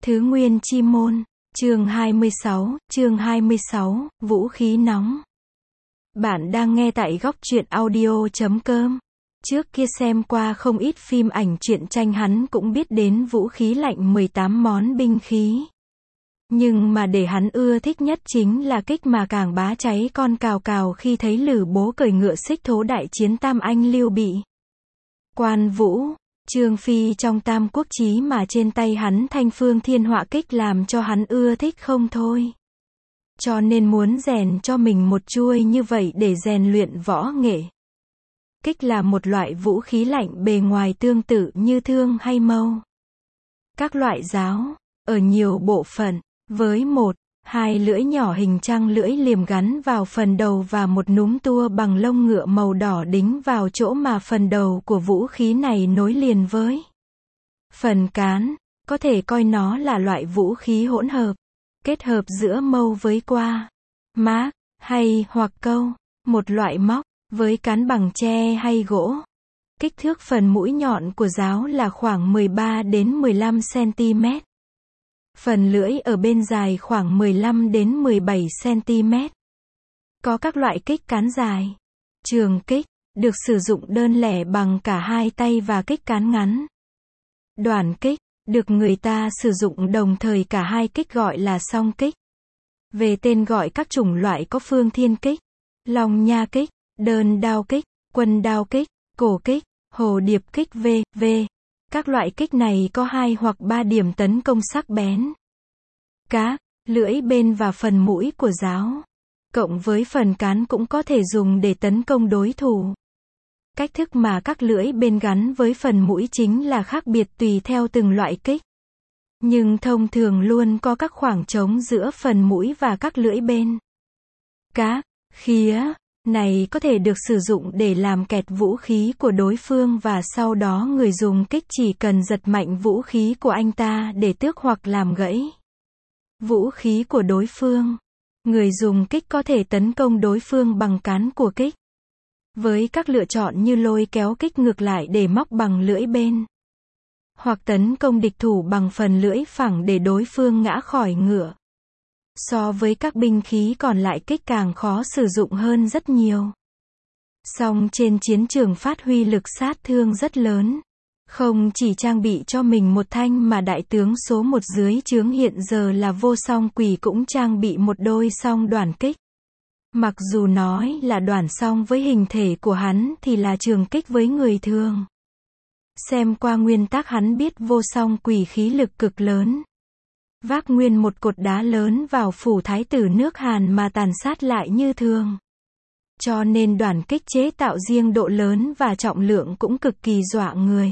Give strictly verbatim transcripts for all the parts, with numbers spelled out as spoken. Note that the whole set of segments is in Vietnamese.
Thứ Nguyên Chi Môn, chương hai mươi sáu, chương hai mươi sáu, vũ khí nóng. Bạn đang nghe tại góc truyện audio chấm com. Trước kia xem qua không ít phim ảnh truyện tranh, hắn cũng biết đến vũ khí lạnh mười tám món binh khí. Nhưng mà để hắn ưa thích nhất chính là kích mà càng bá cháy con cào cào khi thấy Lữ Bố cởi ngựa xích thố đại chiến Tam Anh Lưu Bị, Quan Vũ, Trương Phi trong Tam Quốc Chí, mà trên tay hắn thanh phương thiên họa kích làm cho hắn ưa thích không thôi. Cho nên muốn rèn cho mình một chuôi như vậy để rèn luyện võ nghệ. Kích là một loại vũ khí lạnh bề ngoài tương tự như thương hay mâu. Các loại giáo, ở nhiều bộ phận, với một, hai lưỡi nhỏ hình trăng lưỡi liềm gắn vào phần đầu và một núm tua bằng lông ngựa màu đỏ đính vào chỗ mà phần đầu của vũ khí này nối liền với phần cán, có thể coi nó là loại vũ khí hỗn hợp, kết hợp giữa mâu với qua, mác, hay hoặc câu, một loại móc, với cán bằng tre hay gỗ. Kích thước phần mũi nhọn của giáo là khoảng mười ba đến mười lăm xăng-ti-mét. Phần lưỡi ở bên dài khoảng mười lăm đến mười bảy xăng-ti-mét. Có các loại kích cán dài, trường kích, được sử dụng đơn lẻ bằng cả hai tay, và kích cán ngắn, đoàn kích, được người ta sử dụng đồng thời cả hai kích, gọi là song kích. Về tên gọi các chủng loại có phương thiên kích, long nha kích, đơn đao kích, quân đao kích, cổ kích, hồ điệp kích vân vân. Các loại kích này có hai hoặc ba điểm tấn công sắc bén. Các lưỡi bên và phần mũi của giáo, cộng với phần cán cũng có thể dùng để tấn công đối thủ. Cách thức mà các lưỡi bên gắn với phần mũi chính là khác biệt tùy theo từng loại kích. Nhưng thông thường luôn có các khoảng trống giữa phần mũi và các lưỡi bên. Các khía này có thể được sử dụng để làm kẹt vũ khí của đối phương, và sau đó người dùng kích chỉ cần giật mạnh vũ khí của anh ta để tước hoặc làm gãy vũ khí của đối phương. Người dùng kích có thể tấn công đối phương bằng cán của kích, với các lựa chọn như lôi kéo kích ngược lại để móc bằng lưỡi bên, hoặc tấn công địch thủ bằng phần lưỡi phẳng để đối phương ngã khỏi ngựa. So với các binh khí còn lại, kích càng khó sử dụng hơn rất nhiều. Song trên chiến trường phát huy lực sát thương rất lớn. Không chỉ trang bị cho mình một thanh, mà đại tướng số một dưới trướng hiện giờ là Vô Song Quỷ cũng trang bị một đôi song đoàn kích. Mặc dù nói là đoàn song, với hình thể của hắn thì là trường kích với người thường. Xem qua nguyên tác hắn biết Vô Song Quỷ khí lực cực lớn, vác nguyên một cột đá lớn vào phủ thái tử nước Hàn mà tàn sát lại như thường. Cho nên đoàn kích chế tạo riêng độ lớn và trọng lượng cũng cực kỳ dọa người.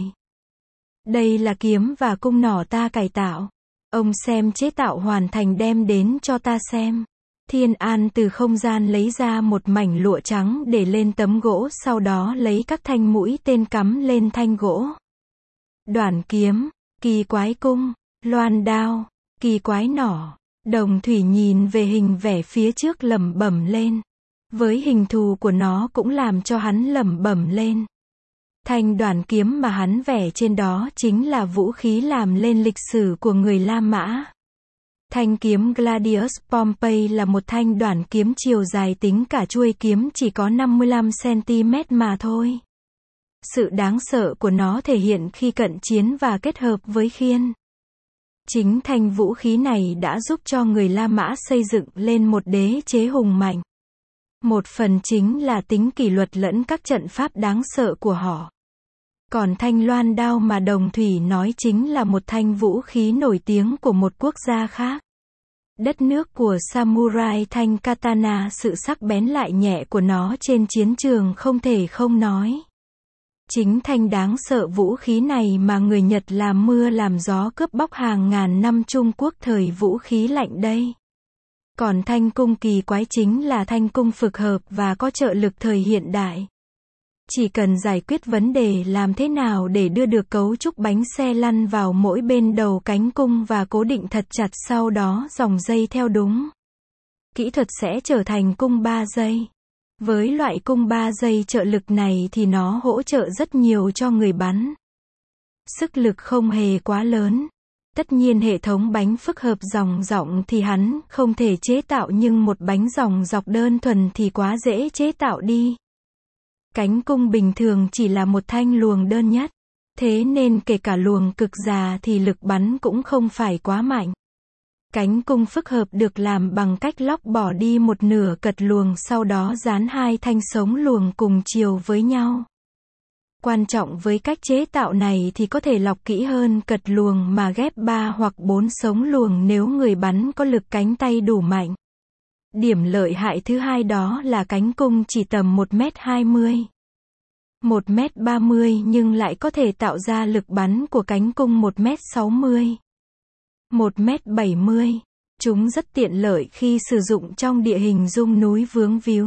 Đây là kiếm và cung nỏ ta cải tạo. Ông xem chế tạo hoàn thành đem đến cho ta xem. Thiên An từ không gian lấy ra một mảnh lụa trắng để lên tấm gỗ, sau đó lấy các thanh mũi tên cắm lên thanh gỗ. Đoàn kiếm, kỳ quái cung, loan đao, kỳ quái nỏ. Đồng Thủy nhìn về hình vẽ phía trước lẩm bẩm lên. Với hình thù của nó cũng làm cho hắn lẩm bẩm lên. Thanh đoàn kiếm mà hắn vẽ trên đó chính là vũ khí làm lên lịch sử của người La Mã. Thanh kiếm Gladius Pompey là một thanh đoàn kiếm chiều dài tính cả chuôi kiếm chỉ có năm mươi lăm xăng-ti-mét mà thôi. Sự đáng sợ của nó thể hiện khi cận chiến và kết hợp với khiên. Chính thanh vũ khí này đã giúp cho người La Mã xây dựng lên một đế chế hùng mạnh. Một phần chính là tính kỷ luật lẫn các trận pháp đáng sợ của họ. Còn thanh loan đao mà Đồng Thủy nói chính là một thanh vũ khí nổi tiếng của một quốc gia khác. Đất nước của samurai. Thanh katana, sự sắc bén lại nhẹ của nó trên chiến trường không thể không nói. Chính thanh đáng sợ vũ khí này mà người Nhật làm mưa làm gió cướp bóc hàng ngàn năm Trung Quốc thời vũ khí lạnh đây. Còn thanh cung kỳ quái chính là thanh cung phức hợp và có trợ lực thời hiện đại. Chỉ cần giải quyết vấn đề làm thế nào để đưa được cấu trúc bánh xe lăn vào mỗi bên đầu cánh cung và cố định thật chặt, sau đó dòng dây theo đúng kỹ thuật sẽ trở thành cung ba dây. Với loại cung ba dây trợ lực này thì nó hỗ trợ rất nhiều cho người bắn. Sức lực không hề quá lớn. Tất nhiên hệ thống bánh phức hợp dòng rộng thì hắn không thể chế tạo, nhưng một bánh dòng dọc đơn thuần thì quá dễ chế tạo đi. Cánh cung bình thường chỉ là một thanh luồng đơn nhất. Thế nên kể cả luồng cực già thì lực bắn cũng không phải quá mạnh. Cánh cung phức hợp được làm bằng cách lóc bỏ đi một nửa cật luồng, sau đó dán hai thanh sống luồng cùng chiều với nhau. Quan trọng với cách chế tạo này thì có thể lọc kỹ hơn cật luồng mà ghép ba hoặc bốn sống luồng nếu người bắn có lực cánh tay đủ mạnh. Điểm lợi hại thứ hai đó là cánh cung chỉ tầm một mét hai mươi, một mét ba mươi nhưng lại có thể tạo ra lực bắn của cánh cung một mét sáu mươi, một mét bảy mươi. Chúng rất tiện lợi khi sử dụng trong địa hình rung núi vướng víu.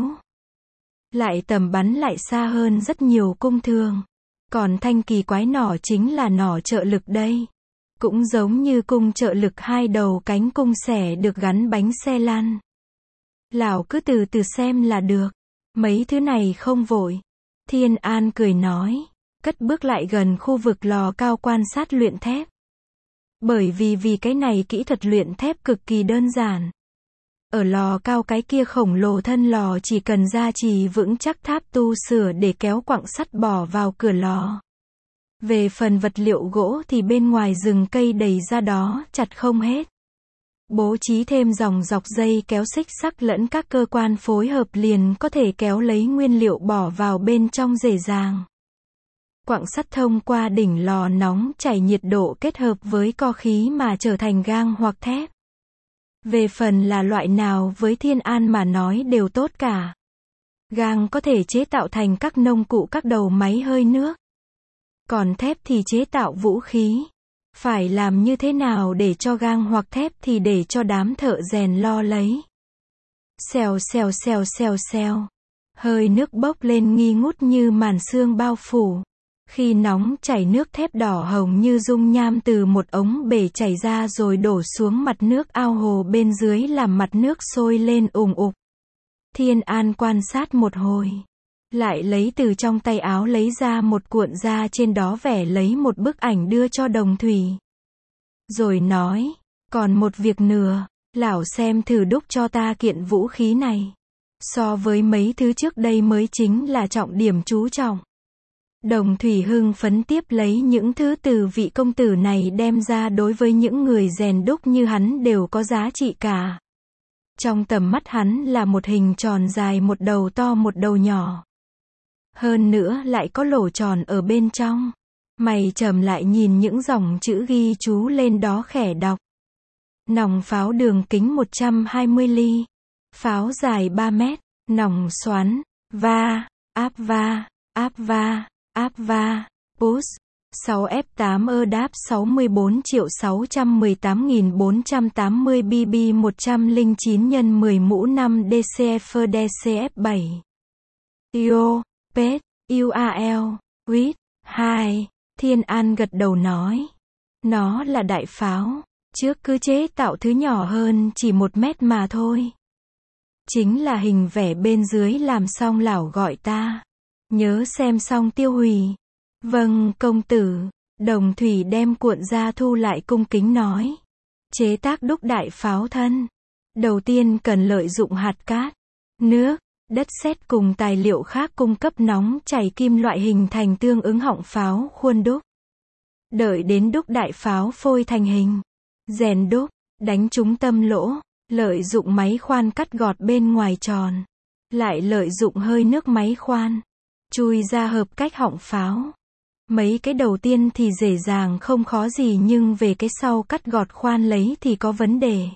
Lại tầm bắn lại xa hơn rất nhiều cung thường. Còn thanh kỳ quái nỏ chính là nỏ trợ lực đây. Cũng giống như cung trợ lực, hai đầu cánh cung xẻ được gắn bánh xe lăn. Lão cứ từ từ xem là được. Mấy thứ này không vội. Thiên An cười nói. Cất bước lại gần khu vực lò cao quan sát luyện thép. Bởi vì vì cái này kỹ thuật luyện thép cực kỳ đơn giản. Ở lò cao cái kia khổng lồ, thân lò chỉ cần gia trì vững chắc tháp tu sửa để kéo quặng sắt bỏ vào cửa lò. Về phần vật liệu gỗ thì bên ngoài rừng cây đầy ra đó, chặt không hết. Bố trí thêm dòng dọc dây kéo xích sắc lẫn các cơ quan phối hợp liền có thể kéo lấy nguyên liệu bỏ vào bên trong dễ dàng. Quặng sắt thông qua đỉnh lò nóng chảy nhiệt độ kết hợp với co khí mà trở thành gang hoặc thép. Về phần là loại nào với Thiên An mà nói đều tốt cả. Gang có thể chế tạo thành các nông cụ, các đầu máy hơi nước. Còn thép thì chế tạo vũ khí. Phải làm như thế nào để cho gang hoặc thép thì để cho đám thợ rèn lo lấy. Xèo xèo xèo xèo xèo. Hơi nước bốc lên nghi ngút như màn sương bao phủ. Khi nóng chảy, nước thép đỏ hồng như dung nham từ một ống bể chảy ra rồi đổ xuống mặt nước ao hồ bên dưới làm mặt nước sôi lên ùng ục. Thiên An quan sát một hồi. Lại lấy từ trong tay áo lấy ra một cuộn da, trên đó vẽ lấy một bức ảnh đưa cho Đồng Thủy. Rồi nói, còn một việc nữa, lão xem thử đúc cho ta kiện vũ khí này. So với mấy thứ trước đây mới chính là trọng điểm chú trọng. Đồng Thủy hưng phấn tiếp lấy những thứ từ vị công tử này đem ra, đối với những người rèn đúc như hắn đều có giá trị cả. Trong tầm mắt hắn là một hình tròn dài, một đầu to một đầu nhỏ. Hơn nữa lại có lỗ tròn ở bên trong. Mày trầm lại nhìn những dòng chữ ghi chú lên đó, khẽ đọc. Nòng pháo đường kính một trăm hai mươi ly. Pháo dài ba mét. Nòng xoắn. Va. Áp va. Áp va. Áp va. Push. sáu F tám ơ đáp sáu mươi bốn triệu sáu trăm mười tám nghìn bốn trăm tám mươi B B một trăm lẻ chín nhân mười mũ năm D C F D C F bảy. Io. Pet. U A L. Wit. hai. Thiên An gật đầu nói. Nó là đại pháo. Trước cứ chế tạo thứ nhỏ hơn chỉ một mét mà thôi. Chính là hình vẽ bên dưới làm xong lão gọi ta. Nhớ xem xong tiêu hủy. Vâng, công tử. Đồng Thủy đem cuộn ra thu lại, cung kính nói. Chế tác đúc đại pháo thân. Đầu tiên cần lợi dụng hạt cát, nước, đất sét cùng tài liệu khác cung cấp nóng chảy kim loại hình thành tương ứng họng pháo khuôn đúc. Đợi đến đúc đại pháo phôi thành hình. Rèn đúc, đánh trúng tâm lỗ, lợi dụng máy khoan cắt gọt bên ngoài tròn. Lại lợi dụng hơi nước máy khoan. Chui ra hợp cách họng pháo. Mấy cái đầu tiên thì dễ dàng không khó gì, nhưng về cái sau cắt gọt khoan lấy thì có vấn đề.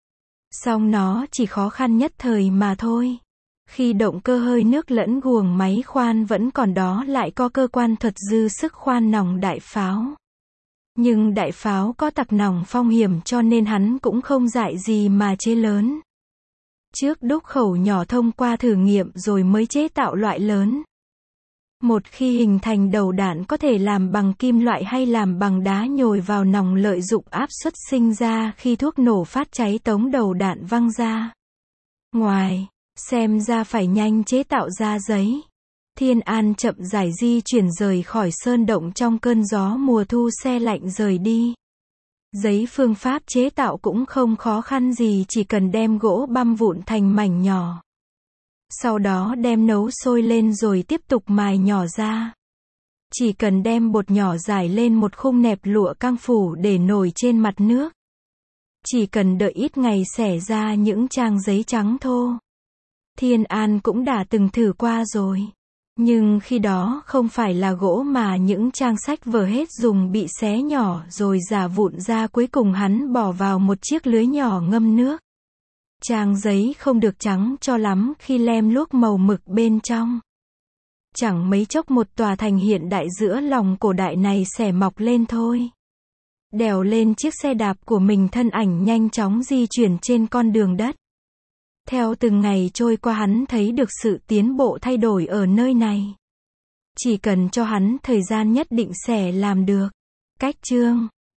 Song nó chỉ khó khăn nhất thời mà thôi. Khi động cơ hơi nước lẫn guồng máy khoan vẫn còn đó lại có cơ quan thuật dư sức khoan nòng đại pháo. Nhưng đại pháo có tặc nòng phong hiểm cho nên hắn cũng không dại gì mà chế lớn. Trước đúc khẩu nhỏ thông qua thử nghiệm rồi mới chế tạo loại lớn. Một khi hình thành đầu đạn có thể làm bằng kim loại hay làm bằng đá nhồi vào nòng, lợi dụng áp suất sinh ra khi thuốc nổ phát cháy tống đầu đạn văng ra. Ngoài, xem ra phải nhanh chế tạo ra giấy. Thiên An chậm rãi di chuyển rời khỏi sơn động trong cơn gió mùa thu, xe lạnh rời đi. Giấy phương pháp chế tạo cũng không khó khăn gì, chỉ cần đem gỗ băm vụn thành mảnh nhỏ. Sau đó đem nấu sôi lên rồi tiếp tục mài nhỏ ra. Chỉ cần đem bột nhỏ rải lên một khung nẹp lụa căng phủ để nổi trên mặt nước. Chỉ cần đợi ít ngày xẻ ra những trang giấy trắng thô. Thiên An cũng đã từng thử qua rồi. Nhưng khi đó không phải là gỗ mà những trang sách vở hết dùng bị xé nhỏ rồi rả vụn ra, cuối cùng hắn bỏ vào một chiếc lưới nhỏ ngâm nước. Trang giấy không được trắng cho lắm khi lem luốc màu mực bên trong. Chẳng mấy chốc một tòa thành hiện đại giữa lòng cổ đại này xẻ mọc lên thôi. Đèo lên chiếc xe đạp của mình, thân ảnh nhanh chóng di chuyển trên con đường đất. Theo từng ngày trôi qua, hắn thấy được sự tiến bộ thay đổi ở nơi này. Chỉ cần cho hắn thời gian nhất định sẽ làm được. Cách chương